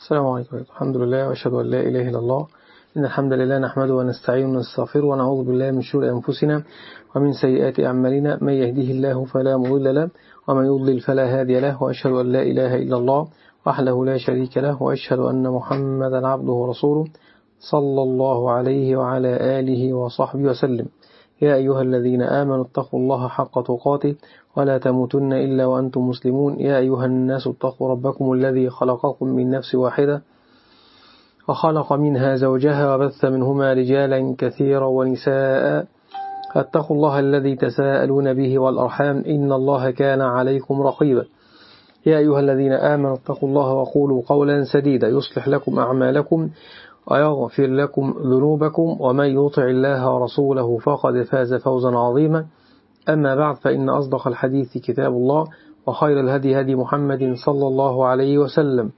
السلام عليكم. الحمد لله وأشهد أن لا إله إلا الله. إن الحمد لله نحمده ونستعينه ونستغفره ونعوذ بالله من شرور أنفسنا ومن سيئات أعمالنا. من يهده الله فلا مضل له ومن يضلل فلا هادي له، وأشهد أن لا إله إلا الله وحده لا شريك له، وأشهد أن محمدا عبده ورسوله صلى الله عليه وعلى آله وصحبه وسلم. يا أيها الذين آمنوا اتقوا الله حق تقاته ولا تموتن إلا وأنتم مسلمون. يا أيها الناس اتقوا ربكم الذي خلقكم من نفس واحدة وخلق منها زوجها وبث منهما رجالا كثيرا ونساء، فاتقوا الله الذي تساءلون به والأرحام إن الله كان عليكم رقيبا. يا أيها الذين آمنوا اتقوا الله وقولوا قولا سديدا يصلح لكم أعمالكم ويغفر لكم ذنوبكم، ومن يطع الله ورسوله فقد فاز فوزا عظيما. أما بعد، فإن أصدق الحديث كتاب الله، وخير الهدي هدي محمد صلى الله عليه وسلم،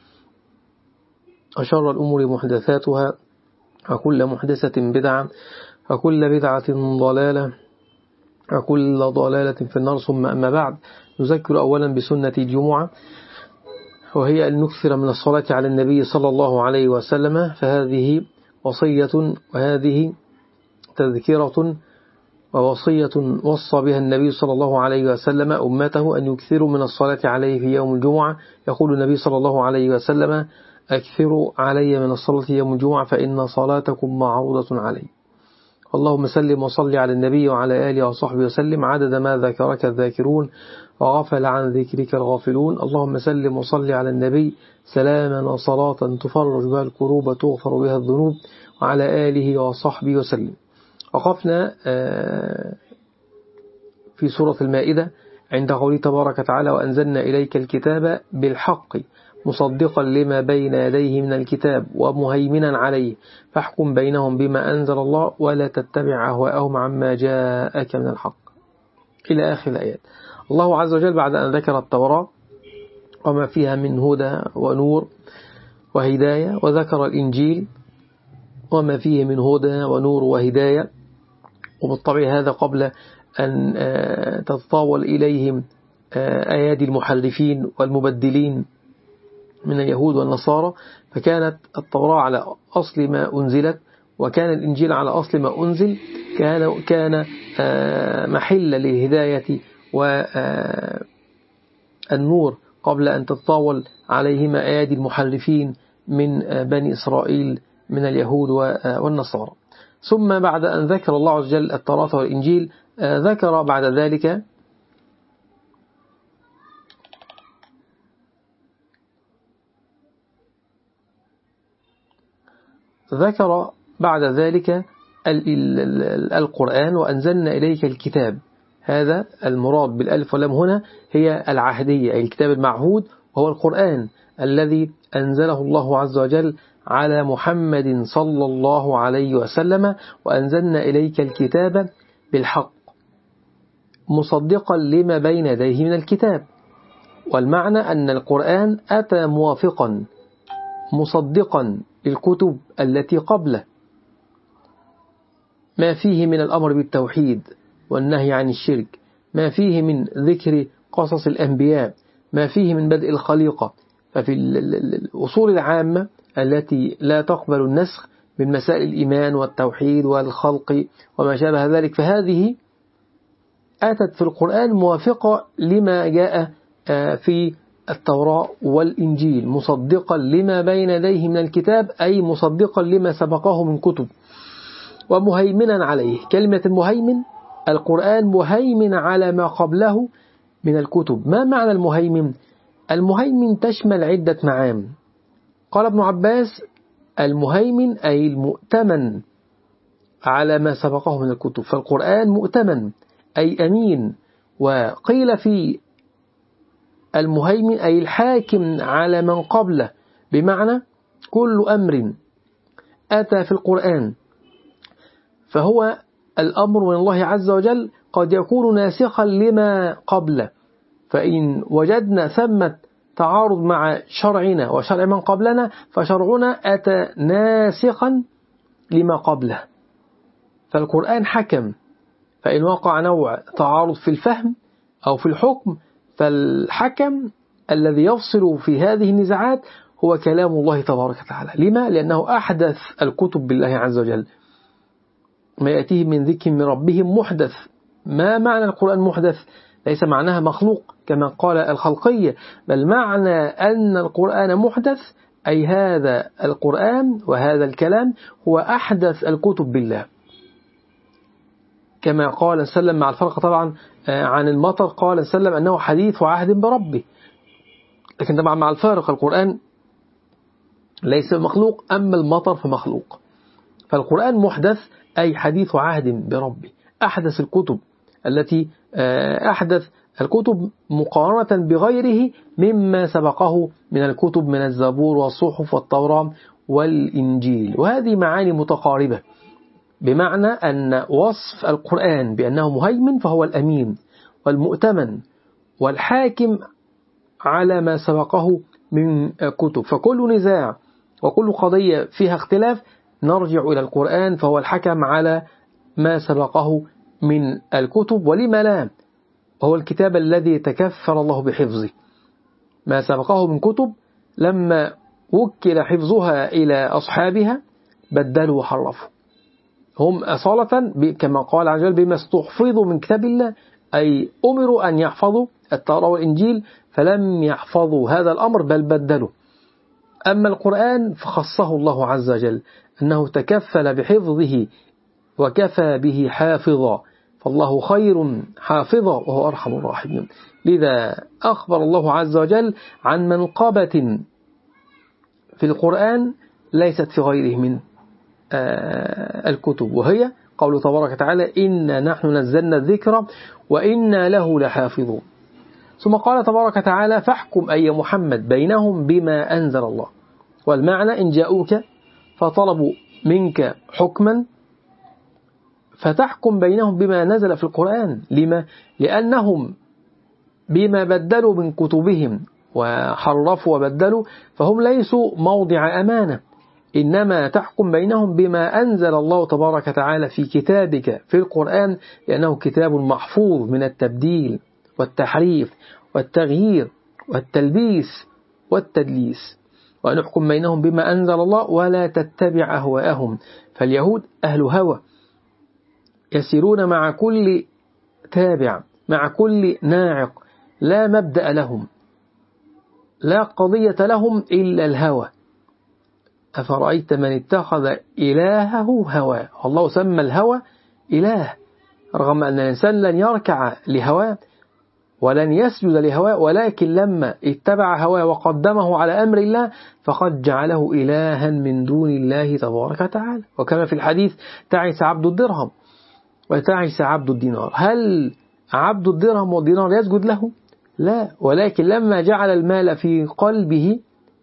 وشر الأمور محدثاتها، وكل محدثة بدعة، وكل بدعة ضلالة، وكل ضلالة في النار. ثم أما بعد، نذكر أولا بسنة الجمعة، وهي أن نكثر من الصلاة على النبي صلى الله عليه وسلم، فهذه وصية وهذه تذكرة ووصية وصى بها النبي صلى الله عليه وسلم أمته أن يكثروا من الصلاة عليه في يوم الجمعة. يقول النبي صلى الله عليه وسلم: أكثروا علي من الصلاة يوم الجمعة فإن صلاتكم معروضة علي. اللهم سلم وصل على النبي وعلى آله وصحبه وسلم عدد ما ذكرك الذاكرون وغفل عن ذكرك الغافلون. اللهم سلم وصل على النبي سلاما وصلاة تفرج بها الكروب وتغفر بها الذنوب، وعلى آله وصحبه وسلم. وقفنا في سورة المائدة عند قوله تبارك وتعالى: وأنزلنا إليك الكتاب بالحق مصدقا لما بين يديه من الكتاب ومهيمنا عليه فاحكم بينهم بما أنزل الله ولا تتبع أهواءهم عما جاءك من الحق، إلى آخر الآيات. الله عز وجل بعد أن ذكر التوراة وما فيها من هدى ونور وهداية، وذكر الإنجيل وما فيه من هدى ونور وهداية، وبالطبع هذا قبل أن تتطاول إليهم أيادي المحرفين والمبدلين من اليهود والنصارى، فكانت التوراة على أصل ما أنزلت، وكان الإنجيل على أصل ما أنزل، كان محل للهداية والنور قبل أن تتطاول عليهما أيادي المحرفين من بني إسرائيل من اليهود والنصارى. ثم بعد أن ذكر الله عز وجل التوراة والإنجيل، ذكر بعد ذلك القرآن. وأنزلنا إليك الكتاب، هذا المراد بالألف واللام هنا هي العهدية، أي الكتاب المعهود، وهو القرآن الذي أنزله الله عز وجل على محمد صلى الله عليه وسلم. وأنزلنا إليك الكتاب بالحق مصدقا لما بين يديه من الكتاب، والمعنى أن القرآن أتى موافقا مصدقا للكتب التي قبله، ما فيه من الأمر بالتوحيد والنهي عن الشرك، ما فيه من ذكر قصص الأنبياء، ما فيه من بدء الخليقة. ففي الأصول العامة التي لا تقبل النسخ من مسائل الإيمان والتوحيد والخلق وما شابه ذلك، فهذه أتت في القرآن موافقة لما جاء في التوراة والإنجيل، مصدقا لما بين يديه من الكتاب، أي مصدقا لما سبقه من كتب، ومهيمنا عليه. كلمة المهيمن، القرآن مهيمن على ما قبله من الكتب. ما معنى المهيمن؟ المهيمن تشمل عدة معان. قال ابن عباس: المهيمن أي المؤتمن على ما سبقه من الكتب، فالقرآن مؤتمن أي أمين. وقيل في المهيمن أي الحاكم على من قبله، بمعنى كل أمر أتى في القرآن فهو الأمر من الله عز وجل قد يكون ناسخا لما قبله، فإن وجدنا ثمة تعارض مع شرعنا وشرع من قبلنا فشرعنا أتى ناسخا لما قبله. فالقرآن حكم، فإن وقع نوع تعارض في الفهم أو في الحكم، فالحكم الذي يفصل في هذه النزاعات هو كلام الله تبارك وتعالى. لما؟ لأنه أحدث الكتب بالله عز وجل، ما يأتيه من ذكر من ربهم محدث. ما معنى القرآن محدث؟ ليس معناها مخلوق كما قال الخلقية، بل معنى أن القرآن محدث أي هذا القرآن وهذا الكلام هو أحدث الكتب بالله. كما قال سلم مع الفرق طبعا عن المطر، قال سلم أنه حديث عهد بربه، لكن طبعا مع الفارق القرآن ليس مخلوق، أما المطر فمخلوق. فالقرآن محدث أي حديث عهد بربه، أحدث الكتب التي أحدث الكتب مقارنة بغيره مما سبقه من الكتب من الزبور والصحف والتوراة والإنجيل. وهذه معاني متقاربة، بمعنى أن وصف القرآن بأنه مهيمن فهو الأمين والمؤتمن والحاكم على ما سبقه من كتب. فكل نزاع وكل قضية فيها اختلاف نرجع إلى القرآن، فهو الحكم على ما سبقه من الكتب. ولما لا؟ هو الكتاب الذي تكفل الله بحفظه. ما سبقه من كتب لما وكل حفظها إلى أصحابها بدلوا وحرفوا، هم أصالة كما قال عز وجل بما استحفظوا من كتاب الله، أي أمروا أن يحفظوا التوراة والإنجيل فلم يحفظوا هذا الأمر بل بدلوا. أما القرآن فخصه الله عز وجل أنه تكفل بحفظه وكفى به حافظا، فالله خير حافظا وهو أرحم الراحمين. لذا أخبر الله عز وجل عن منقبة في القرآن ليست في غيره من الكتب، وهي قوله تبارك وتعالى إنا نحن نزلنا الذكر وإنا له لحافظون. ثم قال تبارك وتعالى فاحكم أي محمد بينهم بما أنزل الله. والمعنى إن جاءوك فطلبوا منك حكما فتحكم بينهم بما نزل في القرآن. لما؟ لأنهم بما بدلوا من كتبهم وحرفوا وبدلوا فهم ليسوا موضع أمانة، إنما تحكم بينهم بما أنزل الله تبارك وتعالى في كتابك في القرآن، لأنه كتاب محفوظ من التبديل والتحريف والتغيير والتلبيس والتدليس. ونحكم بينهم بما أنزل الله ولا تتبع أهواءهم. فاليهود أهل هوى يسيرون مع كل تابع، مع كل ناعق، لا مبدأ لهم، لا قضية لهم إلا الهوى. أفرأيت من اتخذ إلهه هواه. الله سمى الهوى إله، رغم أن الإنسان لن يركع لهواه ولن يسجد لهواه، ولكن لما اتبع هواه وقدمه على أمر الله فقد جعله إلها من دون الله تبارك وتعالى. وكما في الحديث تعس عبد الدرهم وتعس عبد الدينار. هل عبد الدرهم والدينار يسجد له؟ لا، ولكن لما جعل المال في قلبه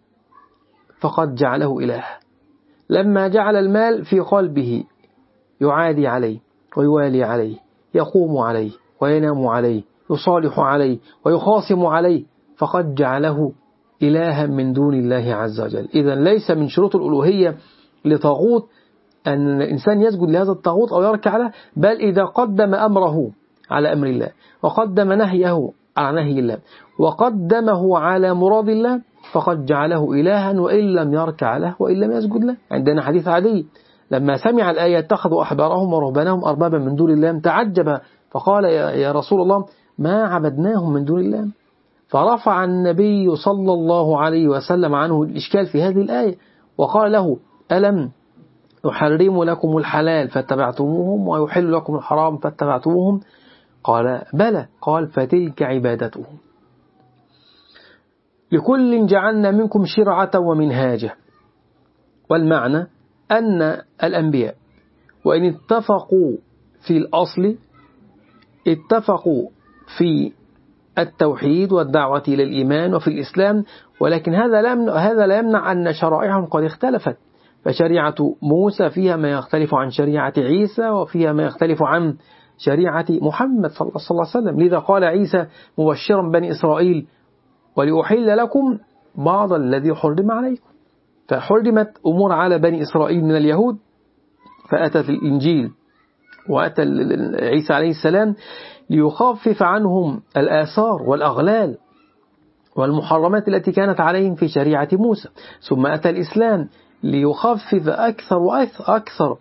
فقد جعله إله. لما جعل المال في قلبه يعادي عليه ويوالي عليه، يقوم عليه وينام عليه، يصالح عليه ويخاصم عليه، فقد جعله إلها من دون الله عز وجل. إذن ليس من شروط الألوهية لطاغوت أن الإنسان يسجد لهذا الطاغوت أو يركع له، بل إذا قدم أمره على أمر الله وقدم نهيه على نهي الله وقدمه على مراد الله فقد جعله إلها وإن لم يركع له وإن لم يسجد له. عندنا حديث عدي لما سمع الآية اتخذوا أحبارهم ورهبانهم أربابا من دون الله تعجب فقال يا رسول الله ما عبدناهم من دون الله. فرفع النبي صلى الله عليه وسلم عنه الإشكال في هذه الآية وقال له ألم يحرم لكم الحلال فاتبعتموهم ويحل لكم الحرام فاتبعتموهم؟ قال بلى. قال فتلك عبادتهم. لكل جعلنا منكم شرعة ومنهاجا. والمعنى أن الأنبياء وإن اتفقوا في الأصل اتفقوا في التوحيد والدعوة إلى الإيمان وفي الإسلام، ولكن هذا لا يمنع أن شرائعهم قد اختلفت. فشريعة موسى فيها ما يختلف عن شريعة عيسى وفيها ما يختلف عن شريعة محمد صلى الله عليه وسلم. لذا قال عيسى مبشرا بني إسرائيل ولأحل لكم بعض الذي حرم عليكم. فحرمت أمور على بني إسرائيل من اليهود، فأتى في الإنجيل وأتى عيسى عليه السلام ليخفف عنهم الآثار والأغلال والمحرمات التي كانت عليهم في شريعة موسى. ثم أتى الإسلام ليخفف أكثر وأكثر،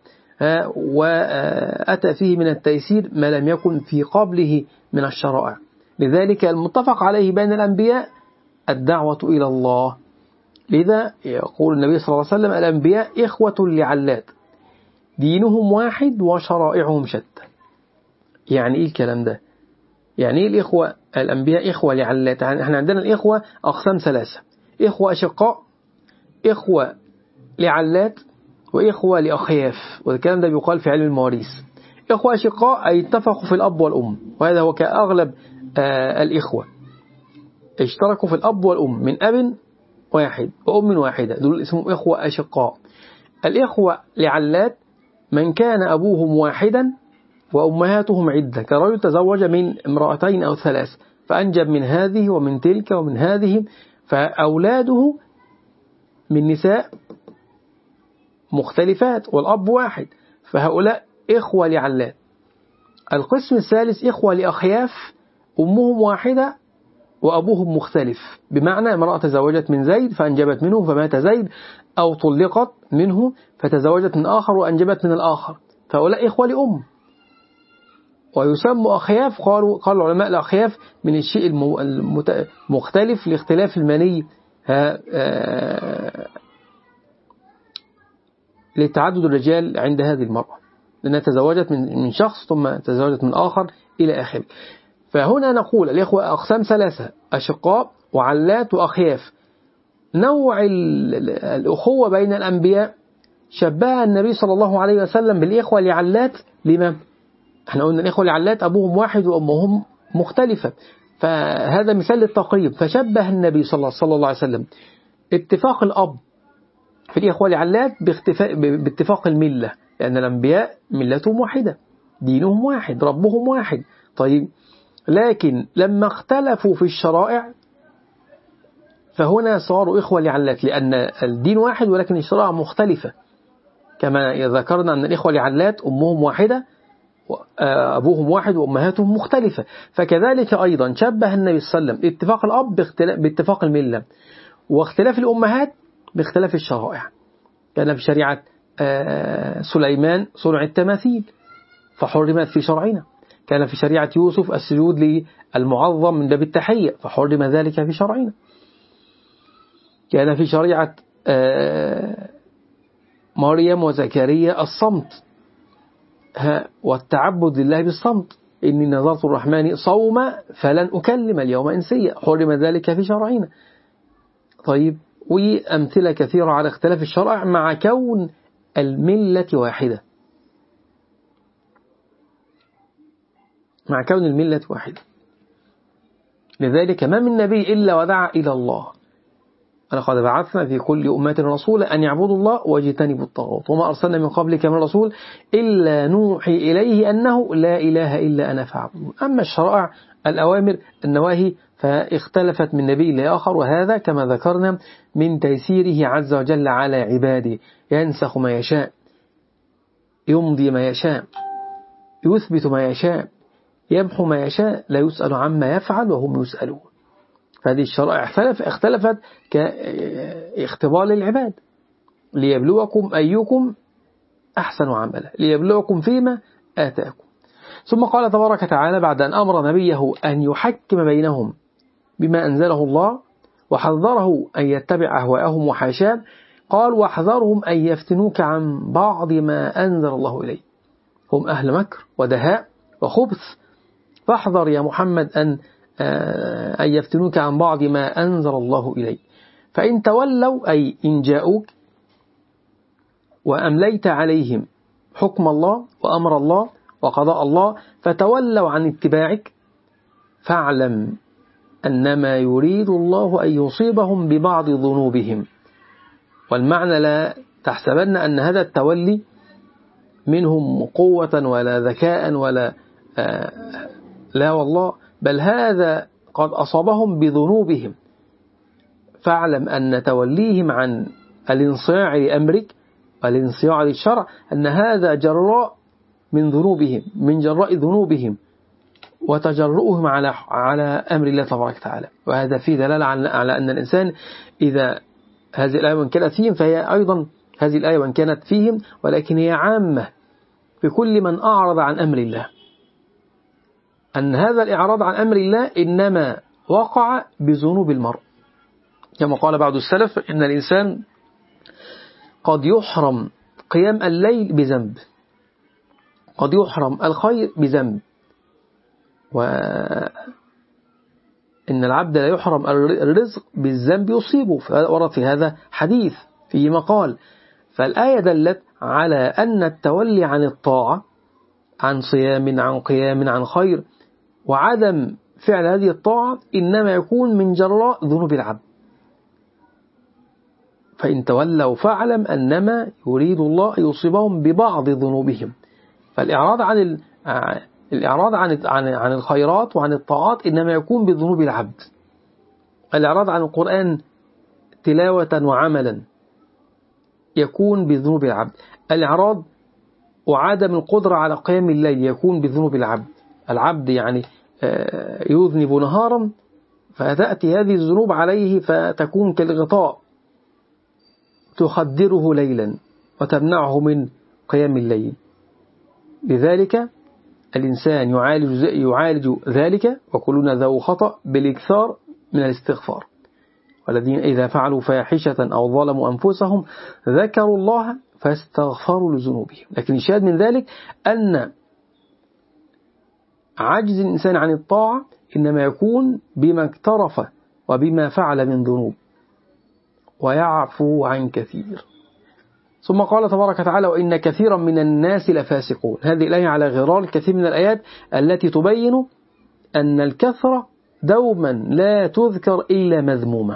وأتى فيه من التيسير ما لم يكن في قبله من الشرائع. لذلك المتفق عليه بين الأنبياء الدعوة إلى الله. لذا يقول النبي صلى الله عليه وسلم: الأنبياء إخوة لعلات، دينهم واحد وشرائعهم شتى. يعني إيه الكلام ده؟ يعني إيه الإخوة؟ الأنبياء إخوة لعلات. احنا عندنا الإخوة أقسام ثلاثة: إخوة أشقاء، إخوة لعلات، وإخوة لأخياف. والكلام ده بيقال في علم المواريث. إخوة أشقاء أي اتفقوا في الأب والأم، وهذا هو كأغلب الإخوة، اشتركوا في الأب والأم من أب واحد وأم واحدة، دول اسمهم إخوة أشقاء. الإخوة لعلات من كان أبوهم واحدا وأمهاتهم عدة، كرجل تزوج من امرأتين أو ثلاث فأنجب من هذه ومن تلك ومن هذه، فأولاده من نساء مختلفات والأب واحد، فهؤلاء إخوة لعلات. القسم الثالث إخوة لأخياف، أمهم واحدة وأبوهم مختلف، بمعنى امرأة تزوجت من زيد فأنجبت منه فمات زيد، أو طلقت منه فتزوجت من آخر وأنجبت من الآخر، فهؤلاء إخوة لأم. ويسمى أخياف، قال العلماء الأخياف من الشيء المختلف لاختلاف المني لتعدد الرجال عند هذه المرأة، لأنها تزوجت من شخص ثم تزوجت من آخر إلى آخره. فهنا نقول الإخوة أقسام ثلاثة: أشقاء وعلات وأخياف. نوع الأخوة بين الأنبياء شبه النبي صلى الله عليه وسلم بالإخوة لعلات. لما؟ احنا قلنا الإخوة لعلات أبوهم واحد وأمهم مختلفة، فهذا مثال للتقريب. فشبه النبي صلى الله عليه وسلم اتفاق الأب في الإخوة لعلات باتفاق الملة، لأن الأنبياء ملتهم واحدة، دينهم واحد، ربهم واحد. طيب، لكن لما اختلفوا في الشرائع فهنا صاروا إخوة لعلات، لأن الدين واحد ولكن الشرائع مختلفة. كما ذكرنا أن الإخوة لعلات أمهم واحدة، أبوهم واحد وأمهاتهم مختلفة، فكذلك أيضا شبه النبي صلى الله عليه وسلم اتفاق الأب باتفاق الملة، واختلاف الأمهات باختلاف الشرائع. كان في شريعة سليمان صنع التماثيل فحرمت في شرعنا، كان في شريعة يوسف السجود للمعظم من باب التحية فحرم ذلك في شرعنا، كان في شريعة مريم وزكريا الصمت والتعبد لله بالصمت، إني نذرت الرحمن صوما فلن أكلم اليوم إنسيا، حرم ذلك في شرعنا. طيب، وأمثلة كثيرة على اختلاف الشرع مع كون الملة واحدة، مع كون الملة واحدة. لذلك ما من نبي إلا ودعا إلى الله: ولقد بعثنا في كل أمة رسولا أن يعبدوا الله واجتنبوا الطاغوت وما أرسلنا من قبلك من رسول إلا نوحي إليه أنه لا إله إلا أنا فاعبدون. أما الشرائع الأوامر النواهي فاختلفت من نبي لآخر، وهذا كما ذكرنا من تيسيره عز وجل على عباده، ينسخ ما يشاء، يمضي ما يشاء، يثبت ما يشاء، يمحو ما يشاء، لا يسأل عما يفعل وهم يسألون. فهذه الشرائع اختلفت كاختبار للعباد، ليبلوكم أيكم أحسن عملا، ليبلوكم فيما آتاكم. ثم قال تبارك وتعالى بعد أن أمر نبيه أن يحكم بينهم بما أنزله الله وحذره أن يتبع أهواءهم وحاشاه، قال: واحذرهم أن يفتنوك عن بعض ما أنزل الله إليه، هم أهل مكر ودهاء وخبث، فاحذر يا محمد أن يفتنوك عن بعض ما أنزل الله إليه. فإن تولوا أي إن جاءوك وأمليت عليهم حكم الله وأمر الله وقضاء الله فتولوا عن اتباعك، فاعلم أنما يريد الله أن يصيبهم ببعض ذنوبهم. والمعنى لا تحسبن أن هذا التولي منهم قوة ولا ذكاء ولا لا والله، بل هذا قد أصابهم بذنوبهم. فاعلم أن توليهم عن الانصياع لأمرك والانصياع للشرع أن هذا جراء من ذنوبهم، من جراء ذنوبهم، وتجرؤهم على أمر الله تبارك وتعالى. وهذا فيه دلالة على أن الإنسان إذا هذه الآية وإن كانت فيهم فهي أيضا هذه الآية وإن كانت فيهم ولكن هي عامة في كل من أعرض عن أمر الله، أن هذا الإعراض عن أمر الله إنما وقع بذنوب المرء، كما قال بعض السلف إن الإنسان قد يحرم قيام الليل بذنب، قد يحرم الخير بذنب، وإن العبد لا يحرم الرزق بالذنب يصيبه، ورد في هذا حديث فيه مقال. فالآية دلت على أن التولي عن الطاعة، عن صيام، عن قيام، عن خير، وعدم فعل هذه الطاعة إنما يكون من جراء ذنوب العبد. فإن تولوا فاعلم أنما يريد الله يصيبهم ببعض ذنوبهم. فالإعراض عن الخيرات وعن الطاعات إنما يكون بذنوب العبد. الإعراض عن القرآن تلاوة وعملا يكون بذنوب العبد. الإعراض وعدم القدرة على قيام الليل يكون بذنوب العبد. العبد يعني يذنب نهارا فتأتي هذه الذنوب عليه فتكون كالغطاء تخدره ليلا وتمنعه من قيام الليل. لذلك الإنسان يعالج ذلك، وكلنا ذو خطأ، بالإكثار من الاستغفار. والذين إذا فعلوا فاحشة أو ظلموا أنفسهم ذكروا الله فاستغفروا لذنوبهم. لكن الشاهد من ذلك أن عجز الإنسان عن الطاعة إنما يكون بما اقترف وبما فعل من ذنوب، ويعفو عن كثير. ثم قال تبارك وتعالى وإن كثيرا من الناس لفاسقون. هذه الآية على غرار الكثير من الآيات التي تبين أن الكثرة دوما لا تذكر إلا مذمومة.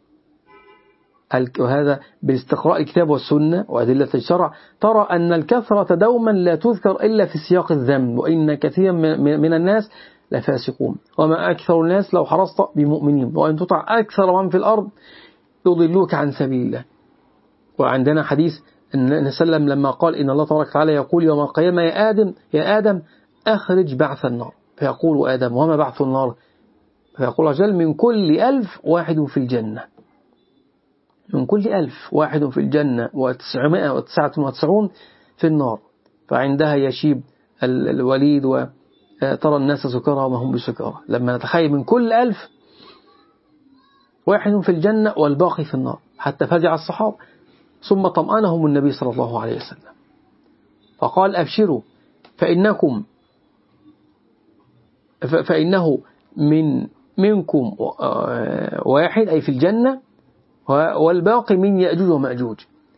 وهذا بالاستقراء الكتاب والسنة وأدلة الشرع ترى أن الكثرة دوما لا تذكر إلا في سياق الذم. وإن كثيرا من الناس لفاسقون وما أكثر الناس لو حرصت بمؤمنين وإن تطع أكثر من في الأرض يضلوك عن سبيل الله. وعندنا حديث أن سلم لما قال إن الله تبارك وتعالى يقول يوم القيامة يا آدم أخرج بعث النار، فيقول آدم وما بعث النار؟ فيقول رجل من كل 1000 واحد في الجنة، من كل 1000 واحد في الجنة و999 في النار. فعندها يشيب الوليد وترى الناس سكارى وما هم بسكارى. لما نتخيل من كل 1000 واحد في الجنة والباقي في النار، حتى فزع الصحابة. ثم طمأنهم النبي صلى الله عليه وسلم فقال أبشروا فإنه منكم واحد أي في الجنة والباقي من يأجوج ومأجوج،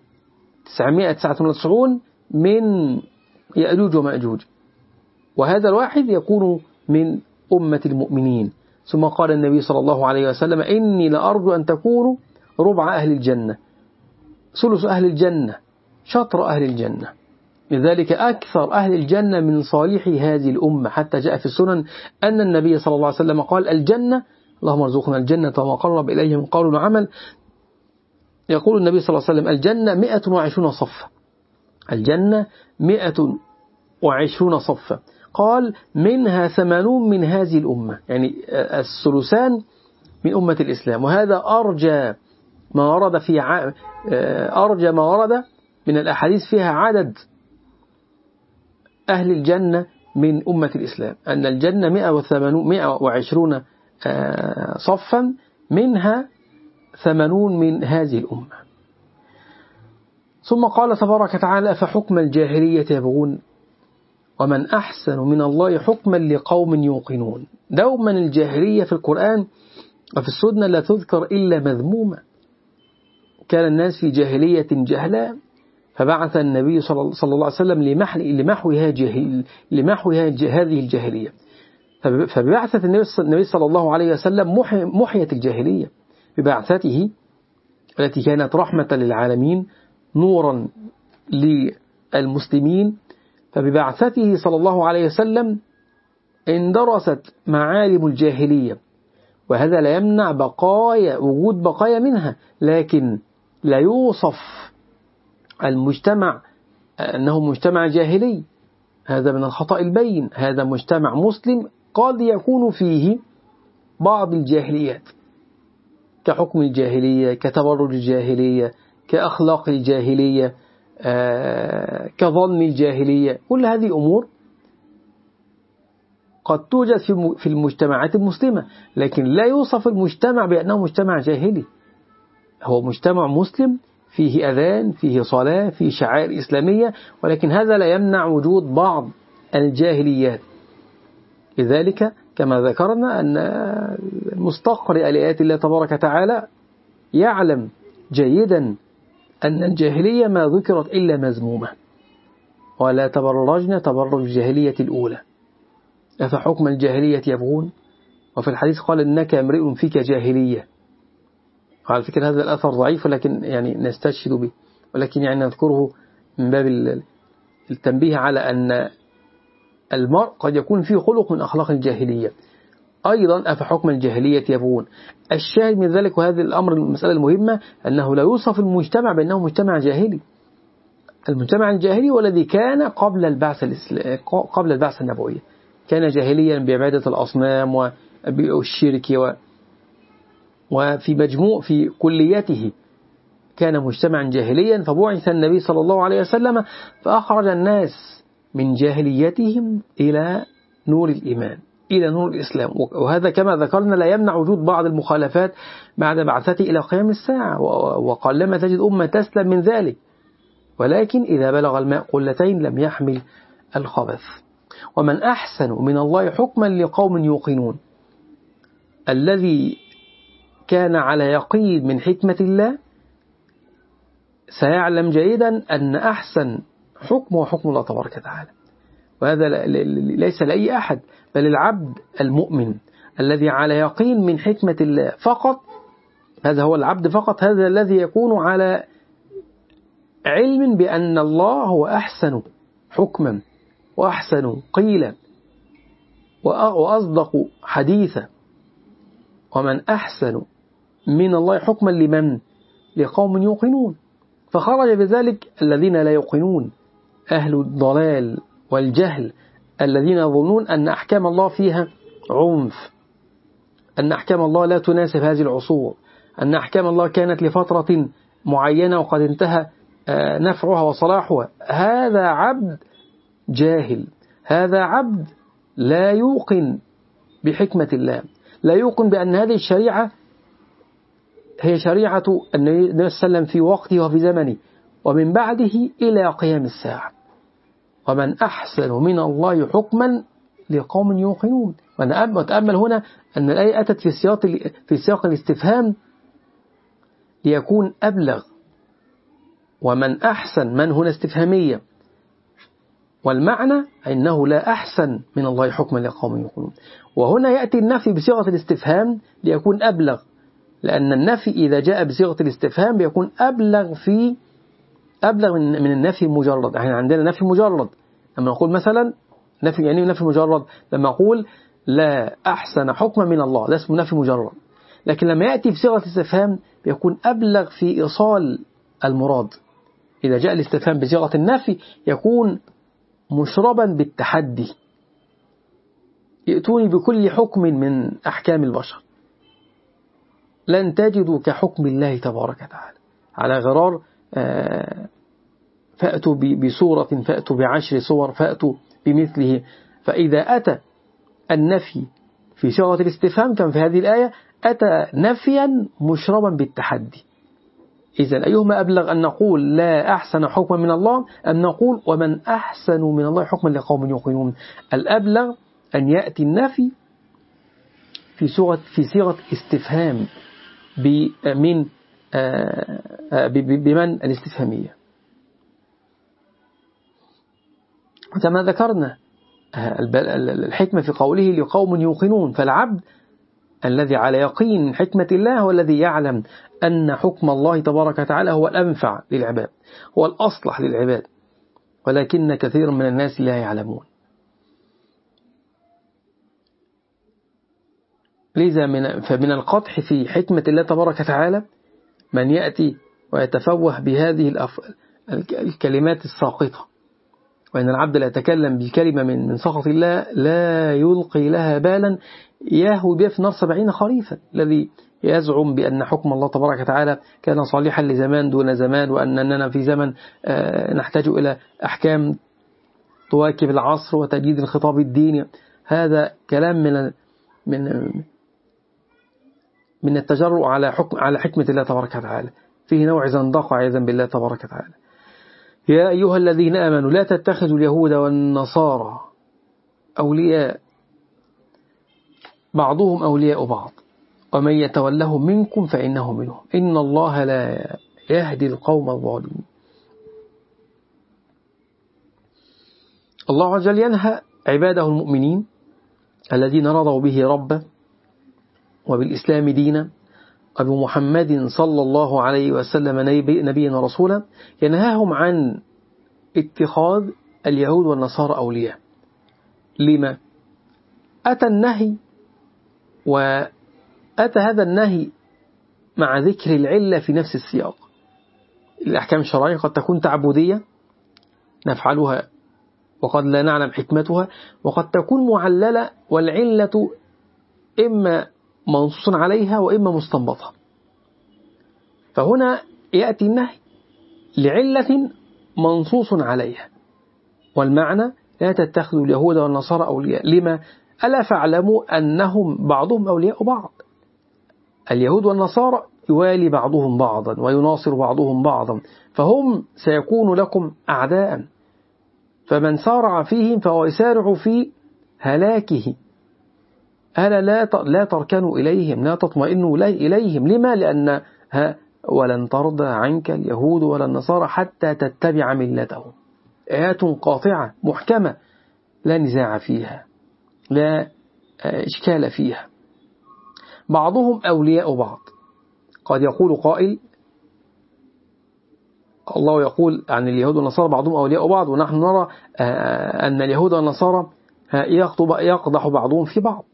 999 من يأجوج ومأجوج، وهذا الواحد يكون من أمة المؤمنين. ثم قال النبي صلى الله عليه وسلم إني لأرجو أن تكونوا ربع أهل الجنة، ثلث أهل الجنة، شطر أهل الجنة. لذلك أكثر أهل الجنة من صالح هذه الأمة، حتى جاء في السنن أن النبي صلى الله عليه وسلم قال الجنة اللهم ارزقنا الجنة وما قرب إليه من قول وعمل. يقول النبي صلى الله عليه وسلم الجنة 120 صفة، الجنة 120 صفة، قال منها 80 من هذه الأمة، يعني الثلثان من أمة الإسلام. وهذا أرجى ما ورد من الأحاديث فيها عدد أهل الجنة من أمة الإسلام، أن الجنة 120 صفا منها 80 من هذه الأمة. ثم قال تبارك وتعالى أفحكم الجاهلية يبغون ومن أحسن من الله حكما لقوم يوقنون. دوما الجاهلية في القرآن وفي السنة لا تذكر إلا مذمومة. كان الناس في جاهلية جهلاء فبعث النبي صلى الله عليه وسلم لمحوها هذه الجاهلية. فببعثة النبي صلى الله عليه وسلم محيت الجاهلية ببعثته التي كانت رحمة للعالمين نورا للمسلمين. فببعثته صلى الله عليه وسلم اندرست معالم الجاهلية، وهذا لا يمنع وجود بقايا منها، لكن لا يوصف المجتمع أنه مجتمع جاهلي. هذا من الخطأ البين. هذا مجتمع مسلم قد يكون فيه بعض الجاهليات، كحكم الجاهلية، كتبرج الجاهلية، كأخلاق الجاهلية، كظن الجاهلية. كل هذه أمور قد توجد في المجتمعات المسلمة، لكن لا يوصف المجتمع بأنه مجتمع جاهلي. هو مجتمع مسلم، فيه أذان، فيه صلاة، فيه شعائر إسلامية، ولكن هذا لا يمنع وجود بعض الجاهليات. لذلك كما ذكرنا أن المستقرئ لآيات الله تبارك وتعالى يعلم جيدا أن الجاهلية ما ذكرت إلا مذمومة، ولا تبرجن تبرج الجاهلية الأولى، أفحكم الجاهلية يبغون. وفي الحديث قال إنك امرئ فيك جاهلية. وعلى فكرة هذا الأثر ضعيف، ولكن يعني نستشهد به، ولكن يعني نذكره من باب التنبيه على أن المرء قد يكون فيه خلق من أخلاق الجاهلية. أيضا أفحكم الجاهلية يبغون. الشاهد من ذلك، وهذا الأمر المسألة المهمة، أنه لا يوصف المجتمع بأنه مجتمع جاهلي. المجتمع الجاهلي والذي كان قبل البعثة النبوية، كان جاهليا بعبادة الأصنام والشرك، وفي مجموع في كليته كان مجتمعا جاهليا. فبعث النبي صلى الله عليه وسلم فأخرج الناس من جاهليتهم إلى نور الإيمان، إلى نور الإسلام. وهذا كما ذكرنا لا يمنع وجود بعض المخالفات بعد بعثته إلى قيام الساعة، وقلما تجد أمة تسلم من ذلك، ولكن إذا بلغ الماء قلتين لم يحمل الخبث. ومن أحسن من الله حكما لقوم يوقنون. الذي كان على يقين من حكمة الله سيعلم جيدا أن أحسن حكم هو حكم الله تبارك وتعالى، وهذا ليس لأي أحد، بل العبد المؤمن الذي على يقين من حكمة الله فقط، هذا هو العبد فقط، هذا الذي يكون على علم بأن الله هو أحسن حكما وأحسن قيلا وأصدق حديثا. ومن أحسن من الله حكما لمن؟ لقوم يوقنون. فخرج بذلك الذين لا يوقنون، أهل الضلال والجهل، الذين يظنون أن أحكام الله فيها عنف، أن أحكام الله لا تناسب هذه العصور، أن أحكام الله كانت لفترة معينة وقد انتهى نفعها وصلاحها. هذا عبد جاهل، هذا عبد لا يوقن بحكمة الله، لا يوقن بأن هذه الشريعة هي شريعة النبي صلى الله عليه وسلم في وقته وفي زمنه ومن بعده إلى قيام الساعة. ومن أحسن من الله حكما لقوم يوقنون. وتأمل هنا أن الآية أتت في سياق الاستفهام ليكون أبلغ. ومن أحسن، من هنا استفهامية، والمعنى أنه لا أحسن من الله حكما لقوم يوقنون. وهنا يأتي النفي بصيغة الاستفهام ليكون أبلغ، لأن النفي إذا جاء بصيغة الاستفهام بيكون أبلغ من النفي مجرد. احنا عندنا نفي مجرد لما نقول مثلا نفي، يعني نفي مجرد لما أقول لا أحسن حكما من الله، ده اسمه نفي مجرد. لكن لما يأتي بصيغة الاستفهام بيكون أبلغ في إيصال المراد. إذا جاء الاستفهام بصيغة النفي يكون مشربا بالتحدي، ائتوني بكل حكم من أحكام البشر لن تجدوا كحكم الله تبارك وتعالى، على غرار فأتوا بسورة، فأتوا ب10 صور، فأتوا بمثله. فإذا أتى النفي في صيغة الاستفهام كما في هذه الآية أتى نفيا مشربا بالتحدي. إذن أيهما أبلغ، أن نقول لا أحسن حكما من الله، أم نقول ومن أحسن من الله حكما لقوم يوقنون؟ الأبلغ أن يأتي النفي في صيغة استفهام بمن الاستفهامية. كما ذكرنا الحكمة في قوله لقوم يوقنون، فالعبد الذي على يقين من حكمة الله هو الذي يعلم أن حكم الله تبارك وتعالى هو الأنفع للعباد، هو الأصلح للعباد، ولكن كثير من الناس لا يعلمون. لذا فمن القدح في حكمة الله تبارك وتعالى من يأتي ويتفوه بهذه الكلمات الساقطة وإن العبد لا يتكلم بكلمة من سخط الله لا يلقي لها بالا يهوي بها في النار 70 خريفا. الذي يزعم بأن حكم الله تبارك وتعالى كان صالحا لزمان دون زمان، وأننا في زمن نحتاج إلى أحكام تواكب العصر وتجديد الخطاب الديني، هذا كلام من التجرؤ على حكمة الله تبارك وتعالى، فيه نوع زندقة عياذا بالله تبارك وتعالى. يا أيها الذين آمنوا لا تتخذوا اليهود والنصارى أولياء بعضهم أولياء بعض ومن يتولهم منكم فإنه منهم إن الله لا يهدي القوم الظالمين. الله عز وجل ينهى عباده المؤمنين الذين رضوا به ربا وبالإسلام دينا وبمحمد صلى الله عليه وسلم نبينا رسولا، ينهاهم عن اتخاذ اليهود والنصارى أولياء. لما؟ أتى النهي، وأتى هذا النهي مع ذكر العلة في نفس السياق. الأحكام الشرعية قد تكون تعبدية نفعلها وقد لا نعلم حكمتها، وقد تكون معللة والعلة إما منصوص عليها وإما مستنبطة. فهنا يأتي النهي لعلة منصوص عليها، والمعنى لا تتخذوا اليهود والنصارى أولياء. لما؟ ألا فاعلموا أنهم بعضهم أولياء بعض. اليهود والنصارى يوالي بعضهم بعضا ويناصر بعضهم بعضا، فهم سيكون لكم أعداء، فمن سارع فيهم فهو يسارع في هلاكه. ألا لا تركنوا إليهم، لا تطمئنوا إليهم. لما؟ لأن ولن ترضى عنك اليهود ولا النصارى حتى تتبع ملتهم. آيات قاطعة محكمة لا نزاع فيها، لا إشكال فيها. بعضهم أولياء بعض. قد يقول قائل الله يقول عن اليهود والنصارى بعضهم أولياء بعض، ونحن نرى أن اليهود والنصارى يقضح بعضهم في بعض،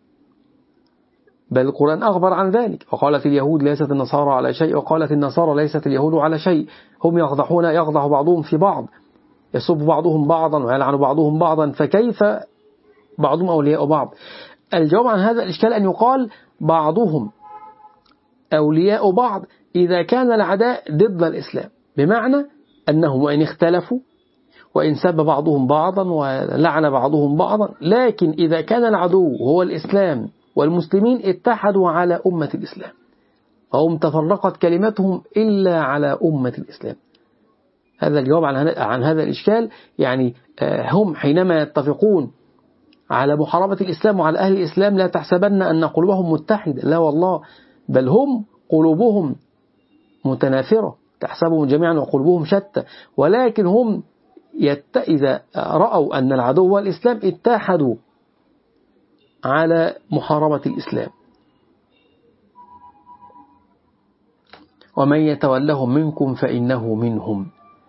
بل القرآن أخبر عن ذلك، وقالت اليهود ليست النصارى على شيء وقالت النصارى ليست اليهود على شيء. هم يقضح بعضهم في بعض، يسب بعضهم بعضا ويلعن بعضهم بعضا، فكيف بعضهم أولياء بعض؟ الجواب عن هذا الإشكال أن يقال بعضهم أولياء بعض إذا كان العداء ضد الإسلام، بمعنى أنهم وإن اختلفوا وإن سب بعضهم بعضا ولعن بعضهم بعضا، لكن إذا كان العدو هو الإسلام والمسلمين اتحدوا على أمة الإسلام، فهم تفرقت كلمتهم إلا على أمة الإسلام. هذا الجواب عن هذا الإشكال. يعني هم حينما يتفقون على محاربة الإسلام وعلى أهل الإسلام لا تحسبن أن قلوبهم متحدة، لا والله، بل هم قلوبهم متنافرة، تحسبهم جميعا وقلوبهم شتى، ولكن هم إذا رأوا أن العدو هو الإسلام اتحدوا على محاربة الإسلام. ومن يتولهم منكم فإنه منهم.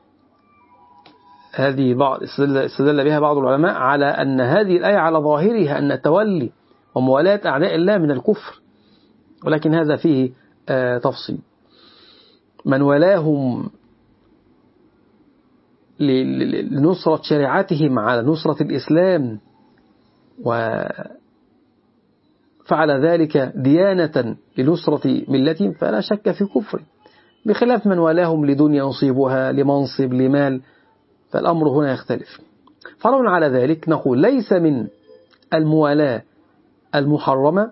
هذه بعض استدل بها بعض العلماء على أن هذه الآية على ظاهرها أن التولي وموالاة أعداء الله من الكفر، ولكن هذا فيه تفصيل. من ولاهم لنصرة شريعتهم على نصرة الإسلام وفعل ذلك ديانة لنصرة ملتهم فلا شك في كفر، بخلاف من ولاهم لدنيا يصيبها، لمنصب، لمال، فالأمر هنا يختلف. فرعا على ذلك نقول ليس من الموالاة المحرمة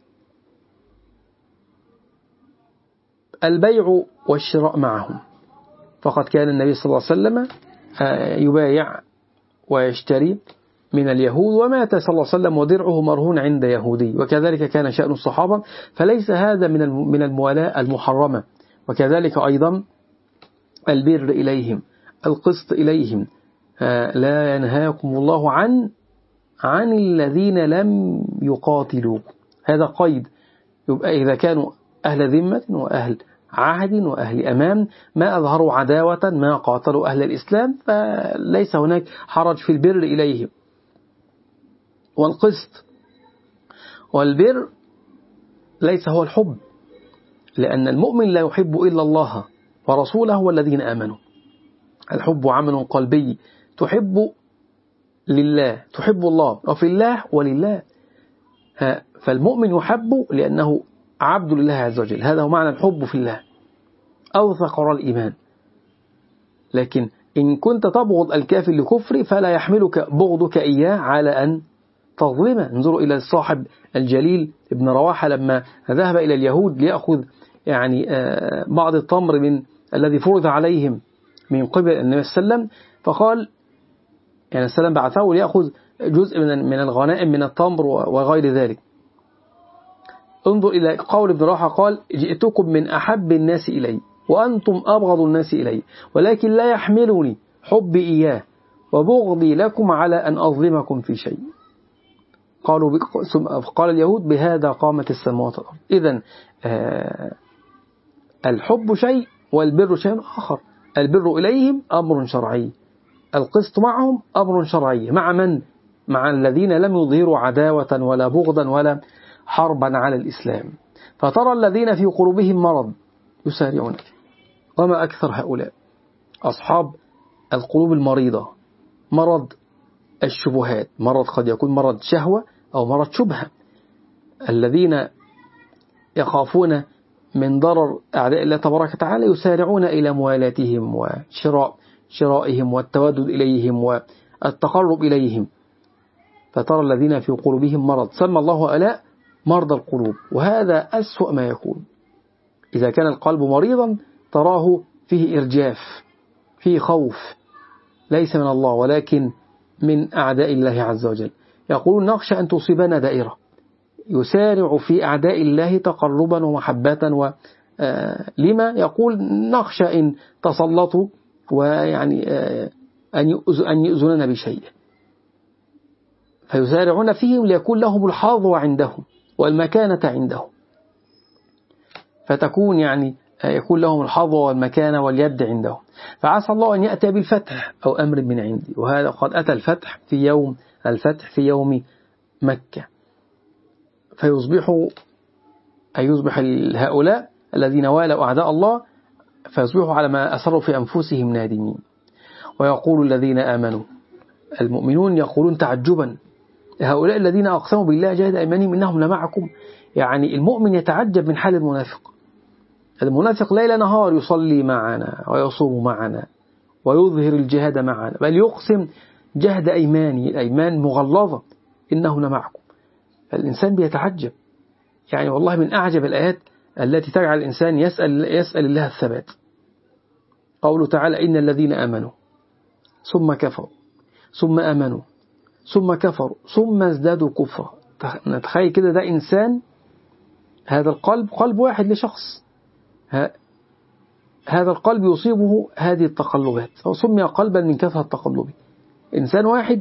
البيع والشراء معهم، فقد كان النبي صلى الله عليه وسلم يبايع ويشتري من اليهود، ومات صلى الله عليه وسلم ودرعه مرهون عند يهودي، وكذلك كان شأن الصحابة، فليس هذا من الموالاة المحرمة. وكذلك أيضا البر إليهم، القسط إليهم. لا ينهاكم الله عن الذين لم يقاتلوكم، هذا قيد. يبقى إذا كانوا أهل ذمة وأهل عهد وأهل أمان ما أظهروا عداوة ما قاتلوا أهل الإسلام، فليس هناك حرج في البر إليهم. والقسط والبر ليس هو الحب، لأن المؤمن لا يحب إلا الله ورسوله والذين آمنوا. الحب عمل قلبي تحب لله، تحب الله، وفي الله ولله. فالمؤمن يحب لأنه عبد لله عز وجل، هذا هو معنى الحب في الله، أوثق وراء الإيمان. لكن إن كنت تبغض الكافر لكفر فلا يحملك بغضك إياه على أن تظلمه. انظروا إلى الصاحب الجليل ابن رواحة لما ذهب إلى اليهود ليأخذ يعني بعض التمر من الذي فرض عليهم من قبل النبي صلى الله عليه وسلم، فقال يعني السلام بعثه ليأخذ جزء من الغنائم من التمر وغير ذلك. انظر إلى قول ابن رواحة قال: جئتكم من أحب الناس إلي وأنتم أبغض الناس إلي، ولكن لا يحملني حبي إياه وبغضي لكم على أن أظلمكم في شيء. قال اليهود: بهذا قامت السماوات والأرض. إذن الحب شيء والبر شيء آخر. البر إليهم أمر شرعي، القسط معهم أمر شرعي. مع من؟ مع الذين لم يظهروا عداوة ولا بغضا ولا حربا على الإسلام. فترى الذين في قلوبهم مرض يسارعون فيه. وما أكثر هؤلاء أصحاب القلوب المريضة، مرض الشبهات، مرض قد يكون مرض شهوة أو مرض شبهة، الذين يخافون من ضرر أعداء الله تبارك وتعالى يسارعون إلى موالاتهم وشرائهم والتودد إليهم والتقرب إليهم. فترى الذين في قلوبهم مرض، سمى الله هؤلاء مرضى القلوب، وهذا أسوأ ما يكون. إذا كان القلب مريضا تراه فيه إرجاف، فيه خوف، ليس من الله ولكن من أعداء الله عز وجل. يقولون: نخشى أن تصيبنا دائرة. يسارع في أعداء الله تقربا ومحبة لما يقول: نخشى إن تسلطوا ويعني أن يؤذوننا بشيء، فيسارعون فيهم ليكون لهم الحظ عندهم والمكانة عندهم، فتكون يعني يكون لهم الحظ والمكانة واليد عندهم. فعسى الله أن يأتي بالفتح أو أمر من عندي، وهذا قد أتى الفتح في يوم مكة، فيصبح هؤلاء الذين والوا أعداء الله فيصبحوا على ما أسروا في أنفسهم نادمين. ويقول الذين آمنوا، المؤمنون يقولون تعجبا: هؤلاء الذين أقسموا بالله جاهد أيمانهم إنهم لمعكم. يعني المؤمن يتعجب من حال المنافق. المنافق ليل نهار يصلي معنا ويصوم معنا ويظهر الجهاد معنا، بل يقسم جهد أيمانه، الأيمان مغلظة، إنه لمعكم. فالإنسان بيتعجب، يعني والله من أعجب الآيات التي تجعل الإنسان يسأل الله الثبات. قوله تعالى: إن الذين آمنوا ثم كفروا ثم آمنوا ثم كفروا ثم ازدادوا كفرا. نتخيل كده، ده إنسان، هذا القلب قلب واحد لشخص، هذا القلب يصيبه هذه التقلبات، سمي قلبا من كثرة التقلب. إنسان واحد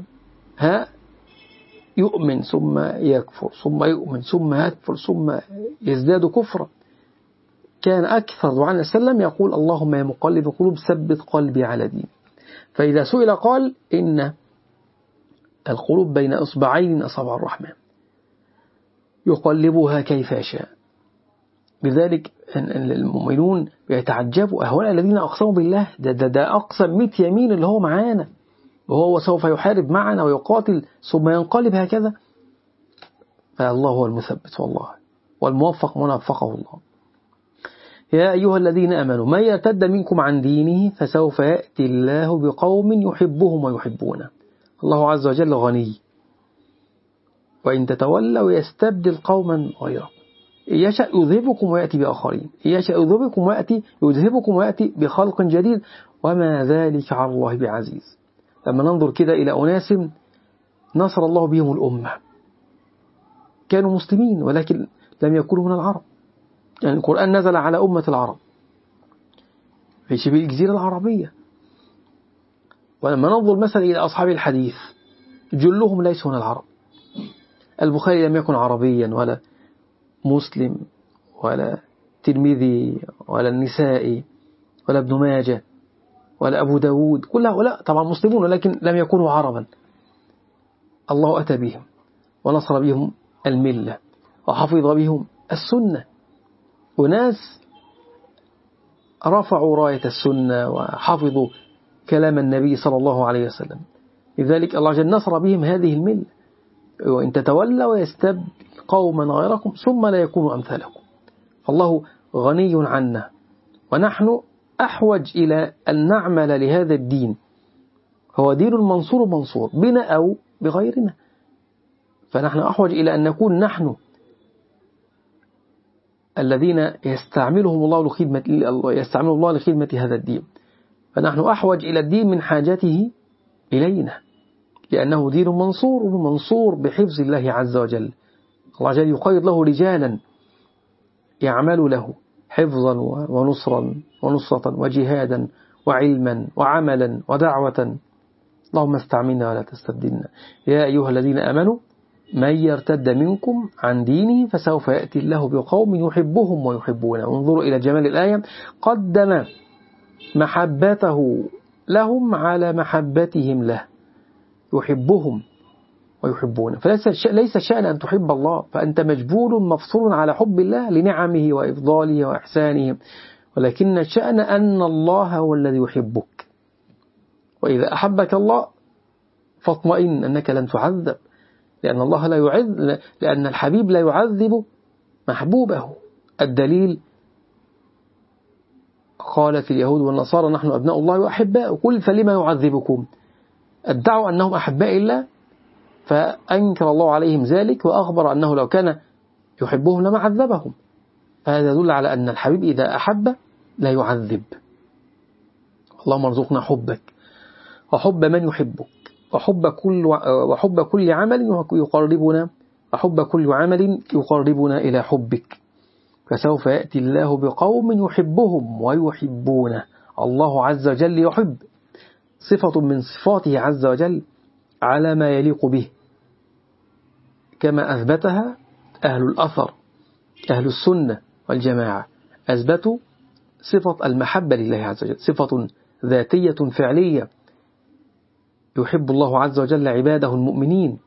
يؤمن ثم يكفر ثم يؤمن ثم يكفر ثم يزداد كفرا. كان أكثر دعاء النبي صلى الله عليه وسلم يقول: اللهم يا مقلب القلوب ثبت قلبي على دين. فإذا سئل قال: إن القلوب بين إصبعين من أصابع الرحمن يقلبها كيف يشاء. لذلك المؤمنون يتعجبوا: هؤلاء الذين أقسموا بالله، ده أقسم 100 يمين اللي هو معانا، وهو سوف يحارب معنا ويقاتل ثم ينقلب هكذا. فالله هو المثبت والله، والموفق من وفقه الله. يا أيها الذين آمنوا من يرتد منكم عن دينه فسوف يأتي الله بقوم يحبهم ويحبونه. الله عز وجل غني، وإن تتولوا يستبدل قوما غيركم، إن يشاء يذهبكم ويأتي بآخرين، إن يشاء يذهبكم ويأتي بخلق جديد، وما ذلك على الله بعزيز. لما ننظر كده إلى أناس نصر الله بهم الأمة، كانوا مسلمين ولكن لم يكونوا من العرب، يعني القرآن نزل على أمة العرب في شبه الجزيرة العربية. ولما ننظر مثلا إلى أصحاب الحديث جلهم ليسوا من العرب. البخاري لم يكن عربيا، ولا مسلم، ولا ترمذي، ولا النسائي، ولا ابن ماجه، ولا أبو داود، كل هؤلاء طبعا مسلمون ولكن لم يكونوا عربا. الله أتى بهم ونصر بهم الملة وحفظ بهم السنة، وناس رفعوا راية السنة وحفظوا كلام النبي صلى الله عليه وسلم. لذلك الله جل نصر بهم هذه الملة، وإن تتولى ويستبدل قوما غيركم ثم لا يكونوا أمثالكم. الله غني عنا، ونحن أحوج إلى أن نعمل لهذا الدين. هو دين منصور بنا أو بغيرنا، فنحن أحوج إلى أن نكون نحن الذين يستعملهم الله لخدمة هذا الدين. فنحن أحوج إلى الدين من حاجته إلينا، لأنه دين منصور بحفظ الله عز وجل. الله جل يقيد له رجالا يعمل له حفظا ونصرة وجهادا وعلما وعملا ودعوة. اللهم استعملنا ولا تستبدلنا. يا أيها الذين آمنوا من يرتد منكم عن دينه فسوف يأتي الله بقوم يحبهم ويحبونه. انظروا إلى جمال الآية، قدم محبته لهم على محبتهم له، يحبهم ويحبونه. فليس الشأن أن تحب الله، فأنت مجبول مفصول على حب الله لنعمه وإفضاله وإحسانه، ولكن الشأن أن الله هو الذي يحبك. وإذا أحبك الله فاطمئن أنك لن تعذب، لأن الله لا يعذب، لأن الحبيب لا يعذب محبوبه. الدليل قالت اليهود والنصارى نحن أبناء الله وأحباؤه، قل فلما يعذبكم؟ ادعوا أنهم أحباء الله، فأنكر الله عليهم ذلك وأخبر أنه لو كان يحبهم لما عذبهم. فهذا يدل على أن الحبيب إذا أحب لا يعذب. اللهم ارزقنا حبك وحب من يحبك وحب كل عمل يقربنا إلى حبك. فسوف يأتي الله بقوم يحبهم ويحبونه. الله عز وجل يحب، صفة من صفاته عز وجل على ما يليق به، كما أثبتها أهل الأثر أهل السنة والجماعة. أثبتوا صفة المحبة لله عز وجل، صفة ذاتية فعلية. يحب الله عز وجل عباده المؤمنين.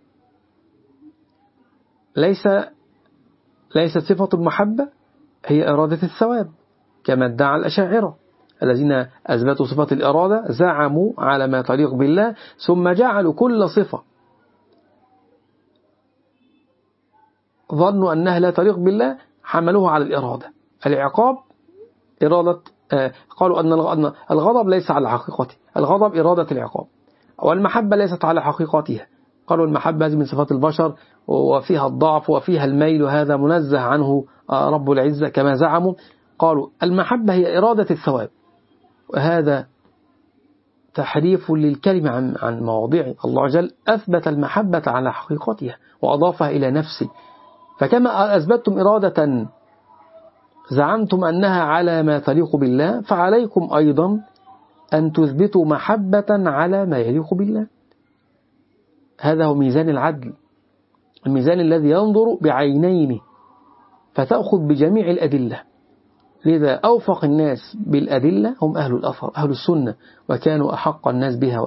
ليست صفة المحبة هي إرادة الثواب، كما ادعى الأشاعرة الذين أثبتوا صفة الإرادة، زعموا على ما تليق بالله ثم جعلوا كل صفة ظنوا أنها لا تليق بالله حملوها على الإرادة. العقاب إرادة، قالوا أن الغضب ليس على حقيقته، الغضب إرادة العقاب. والمحبة ليست على حقيقتها، قالوا المحبة هذه من صفات البشر وفيها الضعف وفيها الميل، وهذا منزه عنه رب العزة كما زعموا. قالوا المحبة هي إرادة الثواب، وهذا تحريف للكلمة عن مواضعه. الله جل أثبت المحبة على حقيقتها وأضافها إلى نفسه. فكما أثبتتم إرادة زعمتم أنها على ما تليق بالله، فعليكم أيضا أن تثبتوا محبة على ما يليق بالله. هذا هو ميزان العدل، الميزان الذي ينظر بعينين فتأخذ بجميع الأدلة. لذا أوفق الناس بالأدلة هم أهل الأثر أهل السنة، وكانوا أحق الناس بها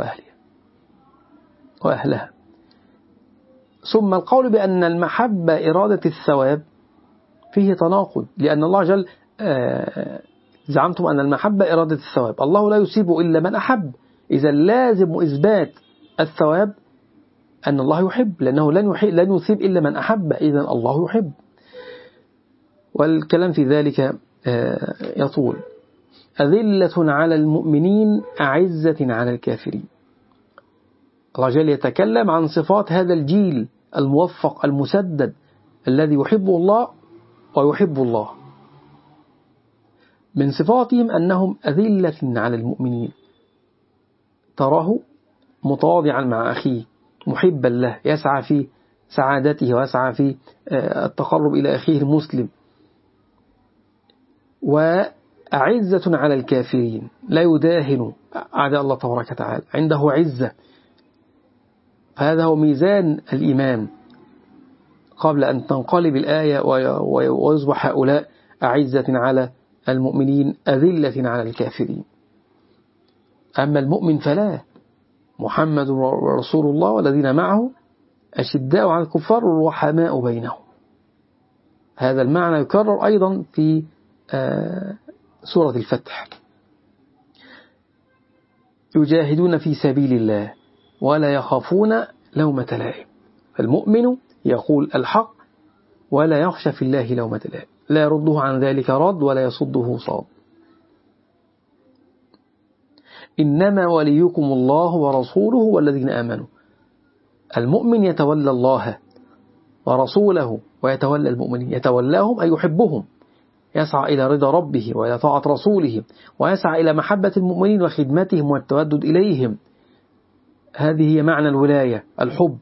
وأهلها. ثم القول بأن المحبة إرادة الثواب فيه تناقض، لأن الله جل زعمتم أن المحبة إرادة الثواب، الله لا يصيب إلا من أحب. إذا لازم إثبات الثواب أن الله يحب، لأنه لن يصيب إلا من أحب، إذن الله يحب. والكلام في ذلك يطول. أذلة على المؤمنين أعزة على الكافرين. الله جل يتكلم عن صفات هذا الجيل الموفق المسدد الذي يحبه الله ويحب الله. من صفاتهم أنهم أذلة على المؤمنين، تراه متواضعا مع أخيه محبا له، يسعى في سعادته ويسعى في التقرب إلى أخيه المسلم. وأعزة على الكافرين، لا يداهن أعداء الله تبارك وتعالى، عنده عزة. هذا هو ميزان الإيمان قبل أن تنقلب الآية ويصبح هؤلاء أعزة على المؤمنين أذلة على الكافرين. أما المؤمن فلا، محمد رسول الله والذين معه أشداء على الكفار والرحماء بينهم. هذا المعنى يكرر أيضا في سورة الفتح. يجاهدون في سبيل الله ولا يخافون لومة لائم. فالمؤمن يقول الحق ولا يخشى في الله لومة لائم، لا يرده عن ذلك رد ولا يصده صاد. إنما وليكم الله ورسوله والذين آمنوا. المؤمن يتولى الله ورسوله ويتولى المؤمنين، يتولاهم أي يحبهم، يسعى إلى رضا ربه وإلى طاعة رسوله، ويسعى إلى محبة المؤمنين وخدمتهم والتودد إليهم. هذه هي معنى الولاية، الحب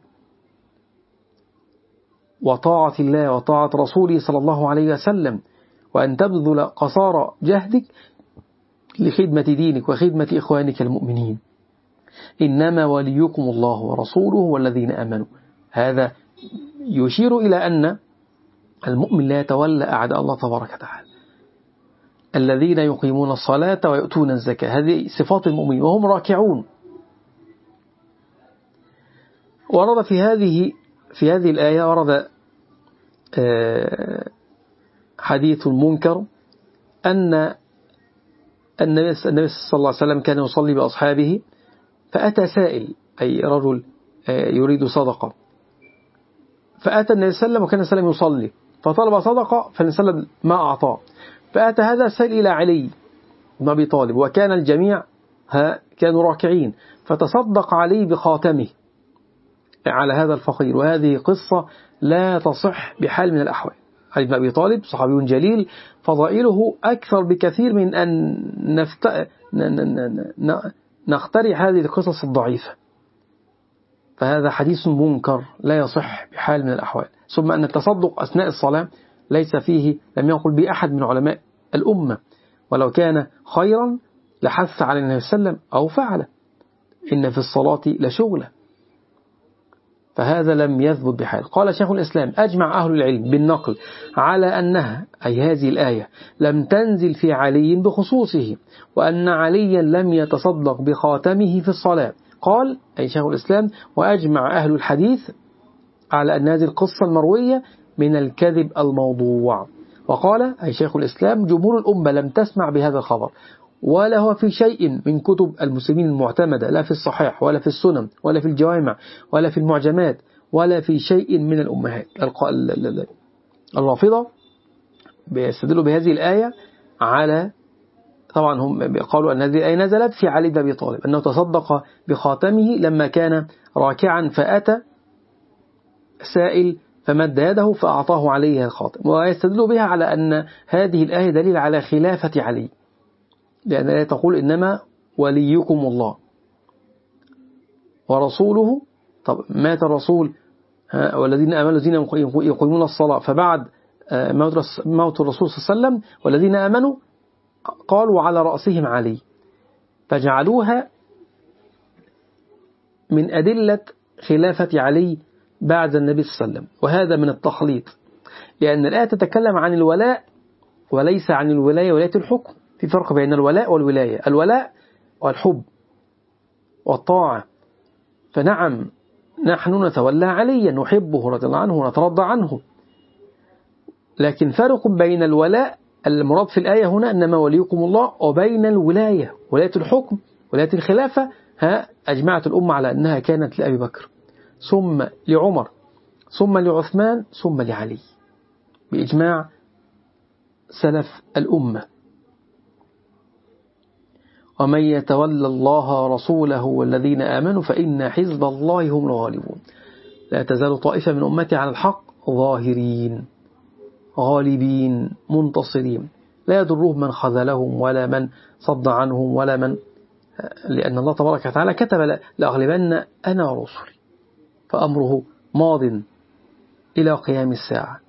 وطاعة الله وطاعة رسوله صلى الله عليه وسلم، وأن تبذل قصارى جهدك لخدمة دينك وخدمة إخوانك المؤمنين. إنما وليكم الله ورسوله والذين آمنوا. هذا يشير إلى أن المؤمن لا يتولى أعداء الله تبارك وتعالى، الذين يقيمون الصلاة ويؤتون الزكاة، هذه صفات المؤمنين وهم راكعون. ورد في هذه الآية ورد حديث المنكر أن النبي صلى الله عليه وسلم كان يصلي بأصحابه، فأتى سائل أي رجل يريد صدقة، فأتى النبي صلى الله عليه وسلم وكان النبي يصلي فطلب صدقة، فالنبي صلى الله عليه وسلم ما أعطاه، فأتى هذا السائل إلى علي بن أبي طالب وكان الجميع كانوا راكعين، فتصدق علي بخاتمه على هذا الفقير. وهذه قصة لا تصح بحال من الأحوال. علي بن أبي طالب صحابي جليل، فضائله أكثر بكثير من أن نخترع هذه القصص الضعيفة. فهذا حديث منكر لا يصح بحال من الأحوال. ثم أن التصدق أثناء الصلاة ليس فيه، لم يقل به أحد من علماء الأمة، ولو كان خيرا لحث على النبي صلى الله عليه وسلم أو فعله، إن في الصلاة لشغلة. فهذا لم يثبت بحال. قال شيخ الإسلام: أجمع أهل العلم بالنقل على أنها أي هذه الآية لم تنزل في علي بخصوصه، وأن عليا لم يتصدق بخاتمه في الصلاة. قال أي شيخ الإسلام: وأجمع أهل الحديث على أن هذه القصة المروية من الكذب الموضوع. وقال أي شيخ الإسلام: جمهور الأمة لم تسمع بهذا الخبر، ولا هو في شيء من كتب المسلمين المعتمدة، لا في الصحيح ولا في السنن ولا في الجوامع ولا في المعجمات ولا في شيء من الأمهات. الرافضة بيستدلوا بهذه الآية على، طبعا هم قالوا أن هذه الآية نزلت في علي بن أبي طالب، أنه تصدق بخاتمه لما كان راكعا، فأتى سائل فمد يده فأعطاه عليه الخاتم. ويستدلوا بها على أن هذه الآية دليل على خلافة علي، لأن الآية تقول: إنما وليكم الله ورسوله. طب مات الرسول والذين آمنوا الذين يقيمون الصلاة، فبعد موت الرسول صلى الله عليه وسلم والذين آمنوا قالوا على رأسهم علي، فجعلوها من أدلة خلافة علي بعد النبي صلى الله عليه وسلم. وهذا من التخليط، لأن الآية تتكلم عن الولاء وليس عن الولاية ولاية الحكم. في فرق بين الولاء والولاية. الولاء والحب والطاعة، فنعم نحن نتولى عليا، نحبه رضي الله عنه ونترضى عنه، لكن فرق بين الولاء المراد في الآية هنا إنما وليكم الله، وبين الولاية ولاية الحكم ولاية الخلافة. أجمعت الأمة على أنها كانت لأبي بكر، ثم لعمر، ثم لعثمان، ثم لعلي، بإجماع سلف الأمة. ومن يتولى الله ورسوله والذين آمنوا فإن حزب الله هم الغالبون. لا تزال طائفة من أمتي على الحق ظاهرين غالبين منتصرين، لا يضرهم من خذلهم ولا من صد عنهم ولا من، لأن الله تبارك وتعالى كتب: لأغلبن أنا ورسلي، فأمره ماض إلى قيام الساعة.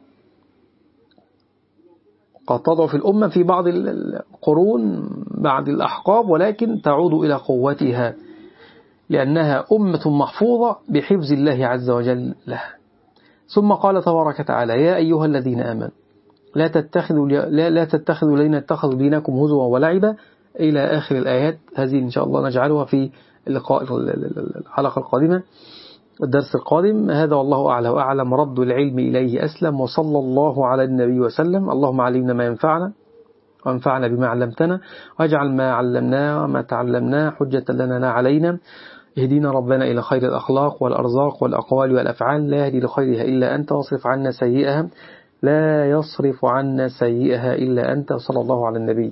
قد تضعف الأمة في بعض القرون بعد الأحقاب، ولكن تعود إلى قوتها، لأنها أمة محفوظة بحفظ الله عز وجل لها. ثم قال تبارك وتعالى: يا أيها الذين آمنوا لا تتخذوا الذين اتخذوا دينكم هزوا ولعبا، إلى آخر الآيات. هذه إن شاء الله نجعلها في الحلقة القادمة، الدرس القادم. هذا والله أعلى وأعلم، رد العلم إليه أسلم، وصلى الله على النبي وسلم. اللهم علمنا ما ينفعنا وانفعنا بما علمتنا، واجعل ما علمناه وما تعلمناه حجة لنا لا علينا. اهدينا ربنا إلى خير الأخلاق والأرزاق والأقوال والأفعال، لا يهدي لخيرها إلا أنت، واصرف عنا سيئها لا يصرف عنا سيئها إلا أنت. صلى الله على النبي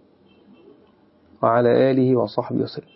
وعلى آله وصحبه وسلم.